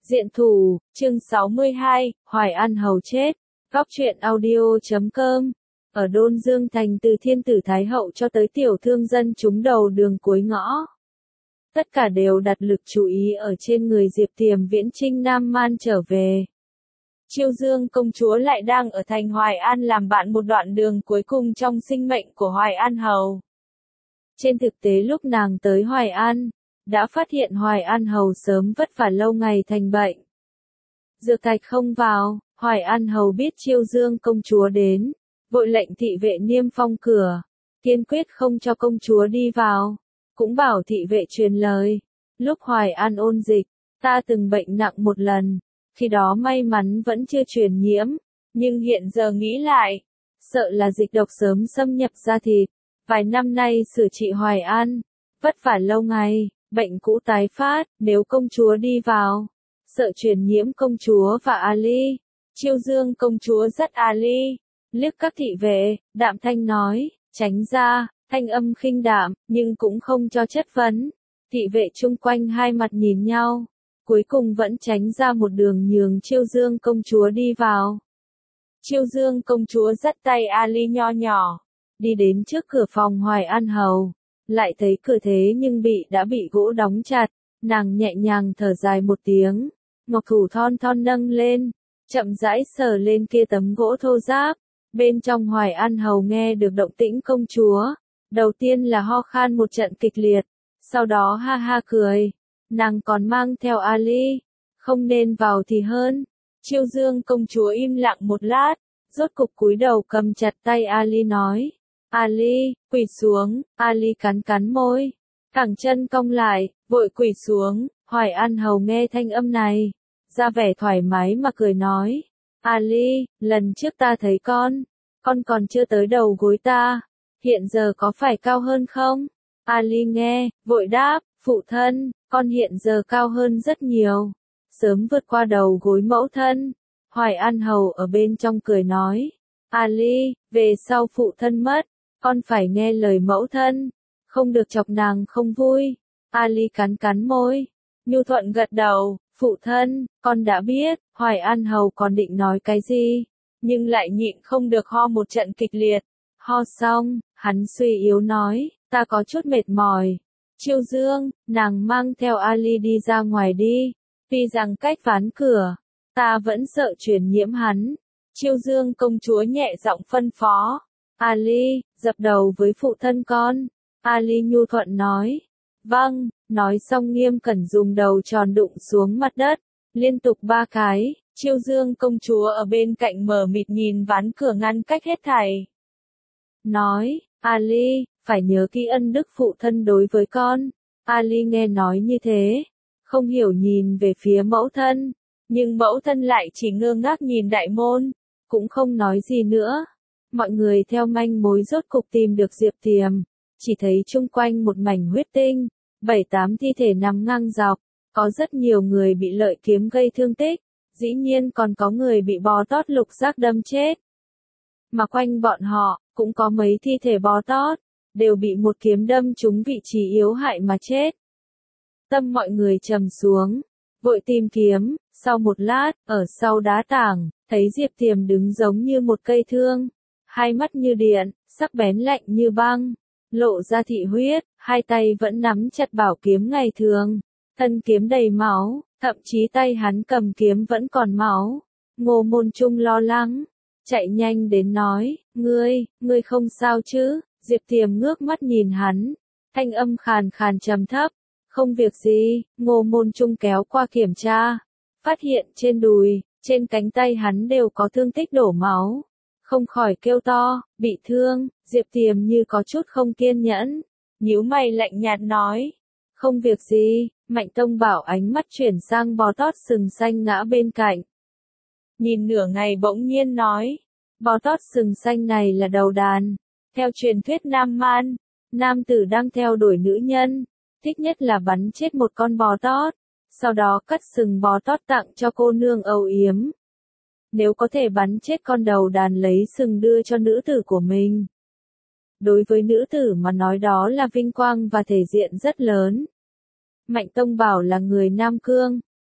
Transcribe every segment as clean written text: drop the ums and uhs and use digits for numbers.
Diện thủ, chương 62, Hoài An hầu chết. Góc truyện audio.com. Ở Đôn Dương Thành, từ thiên tử thái hậu cho tới tiểu thương dân chúng đầu đường cuối ngõ, tất cả đều đặt lực chú ý ở trên người Diệp Tiềm viễn chinh Nam Man trở về. Chiêu Dương công chúa lại đang ở thành Hoài An làm bạn một đoạn đường cuối cùng trong sinh mệnh của Hoài An hầu. Trên thực tế lúc nàng tới Hoài An, đã phát hiện Hoài An hầu sớm vất vả lâu ngày thành bệnh. Dược thạch không vào, Hoài An hầu biết Chiêu Dương công chúa đến, vội lệnh thị vệ niêm phong cửa, kiên quyết không cho công chúa đi vào, cũng bảo thị vệ truyền lời. Lúc Hoài An ôn dịch, ta từng bệnh nặng một lần, khi đó may mắn vẫn chưa truyền nhiễm, nhưng hiện giờ nghĩ lại, sợ là dịch độc sớm xâm nhập da thịt. Vài năm nay sửa trị Hoài An, vất vả lâu ngày, bệnh cũ tái phát, nếu công chúa đi vào, sợ truyền nhiễm công chúa và Ali. Chiêu Dương công chúa dắt Ali, liếc các thị vệ, đạm thanh nói, tránh ra, thanh âm khinh đạm, nhưng cũng không cho chất vấn. Thị vệ chung quanh hai mặt nhìn nhau, cuối cùng vẫn tránh ra một đường nhường Chiêu Dương công chúa đi vào. Chiêu Dương công chúa dắt tay Ali nho nhỏ, đi đến trước cửa phòng Hoài An hầu, lại thấy cửa thế nhưng đã bị gỗ đóng chặt, nàng nhẹ nhàng thở dài một tiếng, ngọc thủ thon thon nâng lên, chậm rãi sờ lên kia tấm gỗ thô ráp. Bên trong Hoài An hầu nghe được động tĩnh công chúa, đầu tiên là ho khan một trận kịch liệt, sau đó ha ha cười, nàng còn mang theo Ali, không nên vào thì hơn. Chiêu Dương công chúa im lặng một lát, rốt cục cúi đầu cầm chặt tay Ali nói, Ali, quỳ xuống. Ali cắn cắn môi, cẳng chân cong lại, vội quỳ xuống. Hoài An hầu nghe thanh âm này, ra vẻ thoải mái mà cười nói, Ali, lần trước ta thấy con còn chưa tới đầu gối ta, hiện giờ có phải cao hơn không? Ali nghe, vội đáp, phụ thân, con hiện giờ cao hơn rất nhiều, sớm vượt qua đầu gối mẫu thân. Hoài An hầu ở bên trong cười nói, Ali, về sau phụ thân mất, con phải nghe lời mẫu thân, không được chọc nàng không vui. Ali cắn cắn môi, nhu thuận gật đầu, phụ thân, con đã biết. Hoài An hầu còn định nói cái gì, nhưng lại nhịn không được ho một trận kịch liệt. Ho xong, hắn suy yếu nói, ta có chút mệt mỏi. Chiêu Dương, nàng mang theo Ali đi ra ngoài đi, tuy rằng cách ván cửa, ta vẫn sợ truyền nhiễm hắn. Chiêu Dương công chúa nhẹ giọng phân phó, Ali, dập đầu với phụ thân con. Ali nhu thuận nói, vâng, nói xong nghiêm cẩn dùng đầu tròn đụng xuống mặt đất, liên tục 3 cái. Chiêu Dương công chúa ở bên cạnh mờ mịt nhìn ván cửa ngăn cách hết thảy. Nói, Ali, phải nhớ kỹ ân đức phụ thân đối với con. Ali nghe nói như thế, không hiểu nhìn về phía mẫu thân, nhưng mẫu thân lại chỉ ngơ ngác nhìn đại môn, cũng không nói gì nữa. Mọi người theo manh mối rốt cục tìm được Diệp Tiềm, chỉ thấy chung quanh một mảnh huyết tinh, 7-8 thi thể nằm ngang dọc, có rất nhiều người bị lợi kiếm gây thương tích, dĩ nhiên còn có người bị bò tót lục giác đâm chết. Mà quanh bọn họ, cũng có mấy thi thể bò tót, đều bị một kiếm đâm trúng vị trí yếu hại mà chết. Tâm mọi người trầm xuống, vội tìm kiếm, sau một lát, ở sau đá tảng, thấy Diệp Tiềm đứng giống như một cây thương, hai mắt như điện, sắc bén lạnh như băng, lộ ra thị huyết, hai tay vẫn nắm chặt bảo kiếm ngày thường, thân kiếm đầy máu, thậm chí tay hắn cầm kiếm vẫn còn máu. Ngô Môn Trung lo lắng, chạy nhanh đến nói, ngươi không sao chứ? Diệp Tiềm ngước mắt nhìn hắn, thanh âm khàn khàn trầm thấp, không việc gì. Ngô Môn Trung kéo qua kiểm tra, phát hiện trên đùi, trên cánh tay hắn đều có thương tích đổ máu, không khỏi kêu to, bị thương. Diệp Tiềm như có chút không kiên nhẫn, nhíu mày lạnh nhạt nói, không việc gì. Mạnh Tông Bảo ánh mắt chuyển sang bò tót sừng xanh ngã bên cạnh, nhìn nửa ngày bỗng nhiên nói, bò tót sừng xanh này là đầu đàn. Theo truyền thuyết Nam Man, nam tử đang theo đuổi nữ nhân, thích nhất là bắn chết một con bò tót, sau đó cắt sừng bò tót tặng cho cô nương âu yếm. Nếu có thể bắn chết con đầu đàn lấy sừng đưa cho nữ tử của mình, đối với nữ tử mà nói đó là vinh quang và thể diện rất lớn. Mạnh Tông Bảo là người Nam Cương,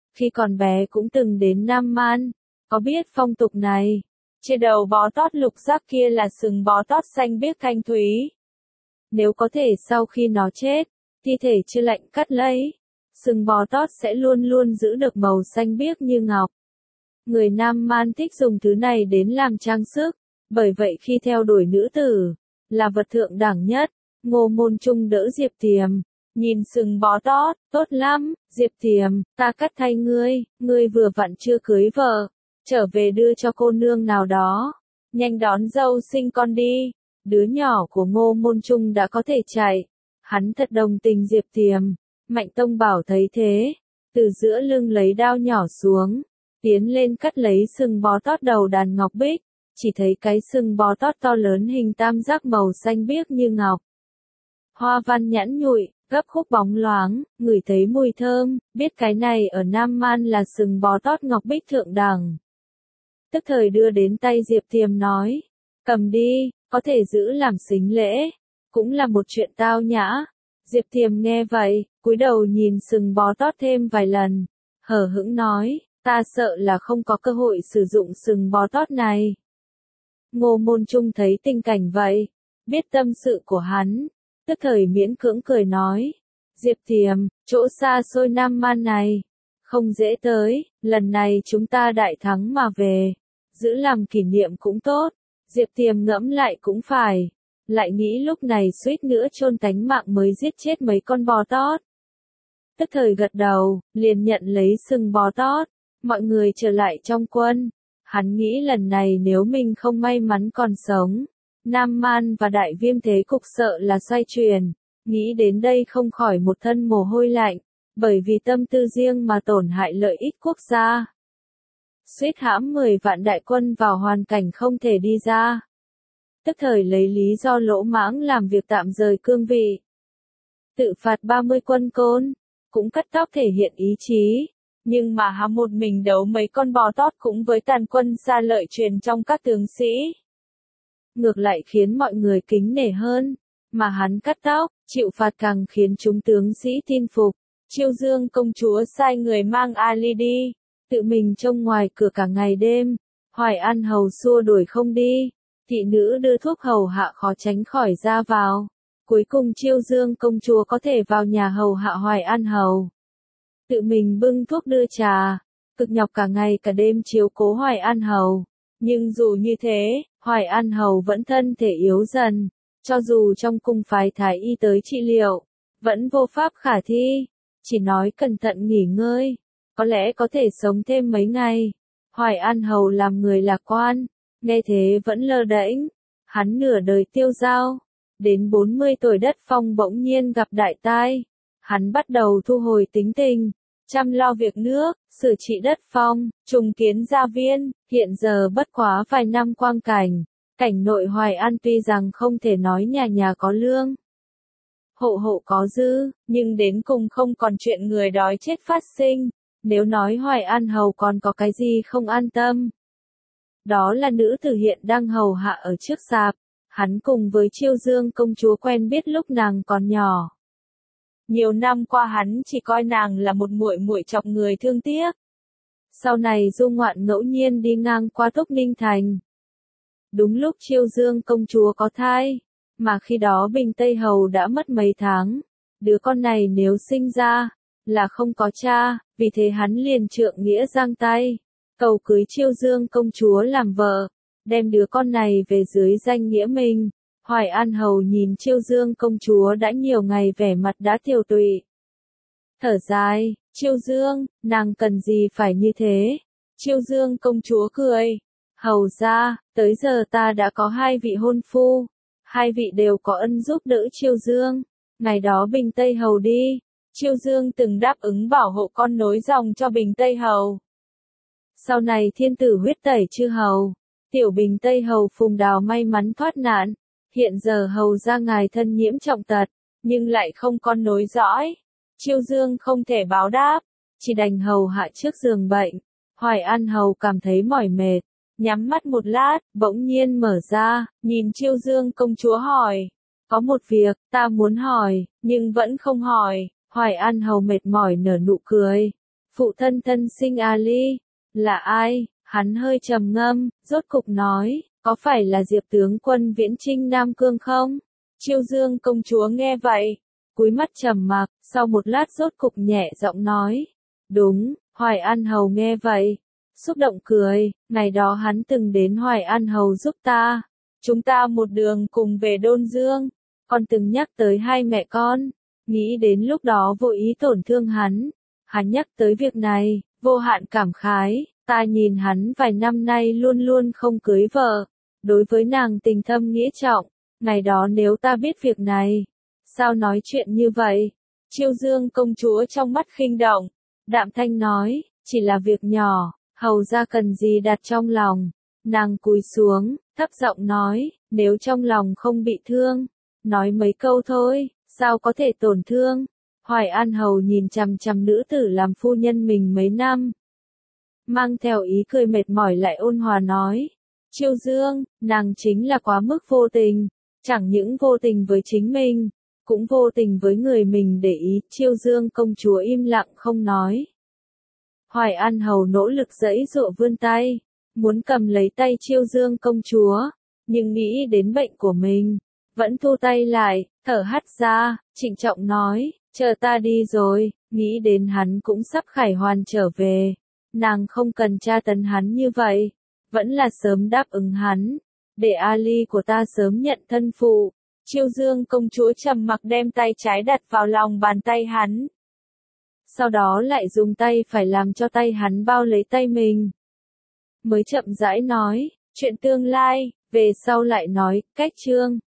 khi còn bé cũng từng đến Nam Man, có biết phong tục này. Trên đầu bó tót lục giác kia là sừng bó tót xanh biếc thanh thúy. Nếu có thể sau khi nó chết, thi thể chưa lạnh cắt lấy, sừng bó tót sẽ luôn luôn giữ được màu xanh biếc như ngọc. Người Nam Man thích dùng thứ này đến làm trang sức, bởi vậy khi theo đuổi nữ tử, là vật thượng đẳng nhất. Ngô Môn Trung đỡ Diệp Thiềm, nhìn sừng bó tót, tốt lắm, Diệp Thiềm, ta cắt thay ngươi vừa vặn chưa cưới vợ, trở về đưa cho cô nương nào đó, nhanh đón dâu sinh con đi. Đứa nhỏ của Ngô Môn Trung đã có thể chạy, hắn thật đồng tình Diệp Thiềm. Mạnh Tông Bảo thấy thế, từ giữa lưng lấy đao nhỏ xuống, tiến lên cắt lấy sừng bó tót đầu đàn ngọc bích, chỉ thấy cái sừng bó tót to lớn hình tam giác màu xanh biếc như ngọc. Hoa văn nhẵn nhụi, gấp khúc bóng loáng, ngửi thấy mùi thơm, biết cái này ở Nam Man là sừng bó tót ngọc bích thượng đẳng. Tức thời đưa đến tay Diệp Thiềm nói, cầm đi, có thể giữ làm sính lễ, cũng là một chuyện tao nhã. Diệp Thiềm nghe vậy, cúi đầu nhìn sừng bó tót thêm vài lần, hờ hững nói, ta sợ là không có cơ hội sử dụng sừng bó tót này. Ngô Môn Trung thấy tình cảnh vậy, biết tâm sự của hắn, tức thời miễn cưỡng cười nói, Diệp Thiềm, chỗ xa xôi Nam Man này, không dễ tới, lần này chúng ta đại thắng mà về, giữ làm kỷ niệm cũng tốt. Diệp Thiềm ngẫm lại cũng phải, lại nghĩ lúc này suýt nữa chôn tánh mạng mới giết chết mấy con bò tót. Tức thời gật đầu, liền nhận lấy sừng bò tót, mọi người trở lại trong quân. Hắn nghĩ lần này nếu mình không may mắn còn sống, Nam Man và Đại Viêm thế cục sợ là xoay chuyển. Nghĩ đến đây không khỏi một thân mồ hôi lạnh, bởi vì tâm tư riêng mà tổn hại lợi ích quốc gia. Suýt hãm 10 vạn đại quân vào hoàn cảnh không thể đi ra. Tức thời lấy lý do lỗ mãng làm việc tạm rời cương vị. Tự phạt 30 quân côn, cũng cắt tóc thể hiện ý chí. Nhưng mà hắn một mình đấu mấy con bò tót cũng với tàn quân xa lợi truyền trong các tướng sĩ. Ngược lại khiến mọi người kính nể hơn, mà hắn cắt tóc, chịu phạt càng khiến chúng tướng sĩ tin phục. Chiêu Dương công chúa sai người mang Ali đi, tự mình trông ngoài cửa cả ngày đêm. Hoài An hầu xua đuổi không đi, thị nữ đưa thuốc hầu hạ khó tránh khỏi ra vào. Cuối cùng Chiêu Dương công chúa có thể vào nhà hầu hạ Hoài An hầu. Tự mình bưng thuốc đưa trà, cực nhọc cả ngày cả đêm chiếu cố Hoài An hầu. Nhưng dù như thế, Hoài An hầu vẫn thân thể yếu dần, cho dù trong cung phái thái y tới trị liệu, vẫn vô pháp khả thi, chỉ nói cẩn thận nghỉ ngơi, có lẽ có thể sống thêm mấy ngày. Hoài An hầu làm người lạc quan, nghe thế vẫn lơ đễnh, hắn nửa đời tiêu dao, đến 40 tuổi đất phong bỗng nhiên gặp đại tai, hắn bắt đầu thu hồi tính tình, chăm lo việc nước, sửa trị đất phong, trùng kiến gia viên. Hiện giờ bất quá vài năm quang cảnh, cảnh nội Hoài An tuy rằng không thể nói nhà nhà có lương, hộ hộ có dư, nhưng đến cùng không còn chuyện người đói chết phát sinh. Nếu nói Hoài An hầu còn có cái gì không an tâm, đó là nữ tử hiện đang hầu hạ ở trước sạp. Hắn cùng với Chiêu Dương công chúa quen biết lúc nàng còn nhỏ. Nhiều năm qua hắn chỉ coi nàng là một muội muội chọc người thương tiếc. Sau này du ngoạn ngẫu nhiên đi ngang qua Túc Ninh Thành. Đúng lúc Chiêu Dương công chúa có thai, mà khi đó Bình Tây Hầu đã mất mấy tháng. Đứa con này nếu sinh ra, là không có cha, vì thế hắn liền trượng nghĩa giang tay, cầu cưới Chiêu Dương công chúa làm vợ, đem đứa con này về dưới danh nghĩa mình. Hoài An hầu nhìn Chiêu Dương công chúa đã nhiều ngày vẻ mặt đã tiều tụy. Thở dài, Chiêu Dương, nàng cần gì phải như thế? Chiêu Dương công chúa cười, hầu ra, tới giờ ta đã có 2 vị hôn phu, 2 vị đều có ân giúp đỡ Chiêu Dương. Ngày đó Bình Tây Hầu đi, Chiêu Dương từng đáp ứng bảo hộ con nối dòng cho Bình Tây Hầu. Sau này thiên tử huyết tẩy chư hầu, tiểu Bình Tây Hầu Phùng Đào may mắn thoát nạn. Hiện giờ hầu ra ngài thân nhiễm trọng tật, nhưng lại không con nối dõi. Chiêu Dương không thể báo đáp, chỉ đành hầu hạ trước giường bệnh. Hoài An hầu cảm thấy mỏi mệt, nhắm mắt một lát, bỗng nhiên mở ra, nhìn Chiêu Dương công chúa hỏi. Có một việc, ta muốn hỏi, nhưng vẫn không hỏi. Hoài An hầu mệt mỏi nở nụ cười. Phụ thân thân sinh Ali, là ai? Hắn hơi trầm ngâm, rốt cục nói, có phải là Diệp tướng quân viễn chinh Nam Cương không? Chiêu Dương công chúa nghe vậy, cúi mắt trầm mặc, sau một lát rốt cục nhẹ giọng nói, đúng. Hoài An Hầu nghe vậy, xúc động cười, ngày đó hắn từng đến Hoài An Hầu giúp ta, chúng ta một đường cùng về Đôn Dương, còn từng nhắc tới hai mẹ con, nghĩ đến lúc đó vô ý tổn thương hắn nhắc tới việc này, vô hạn cảm khái, ta nhìn hắn vài năm nay luôn luôn không cưới vợ, đối với nàng tình thâm nghĩa trọng, ngày đó nếu ta biết việc này, sao nói chuyện như vậy? Chiêu Dương công chúa trong mắt khinh động, đạm thanh nói, chỉ là việc nhỏ, hầu ra cần gì đặt trong lòng. Nàng cúi xuống, thấp giọng nói, nếu trong lòng không bị thương, nói mấy câu thôi, sao có thể tổn thương. Hoài An Hầu nhìn chằm chằm nữ tử làm phu nhân mình mấy năm, mang theo ý cười mệt mỏi lại ôn hòa nói, Chiêu Dương, nàng chính là quá mức vô tình, chẳng những vô tình với chính mình, cũng vô tình với người mình để ý. Chiêu Dương công chúa im lặng không nói. Hoài An Hầu nỗ lực giãy giụa vươn tay, muốn cầm lấy tay Chiêu Dương công chúa, nhưng nghĩ đến bệnh của mình, vẫn thu tay lại, thở hắt ra, trịnh trọng nói, chờ ta đi rồi, nghĩ đến hắn cũng sắp khải hoàn trở về, nàng không cần tra tấn hắn như vậy, vẫn là sớm đáp ứng hắn, để Ali của ta sớm nhận thân phụ. Chiêu Dương công chúa trầm mặc đem tay trái đặt vào lòng bàn tay hắn, sau đó lại dùng tay phải làm cho tay hắn bao lấy tay mình, mới chậm rãi nói, chuyện tương lai, về sau lại nói, cách chương.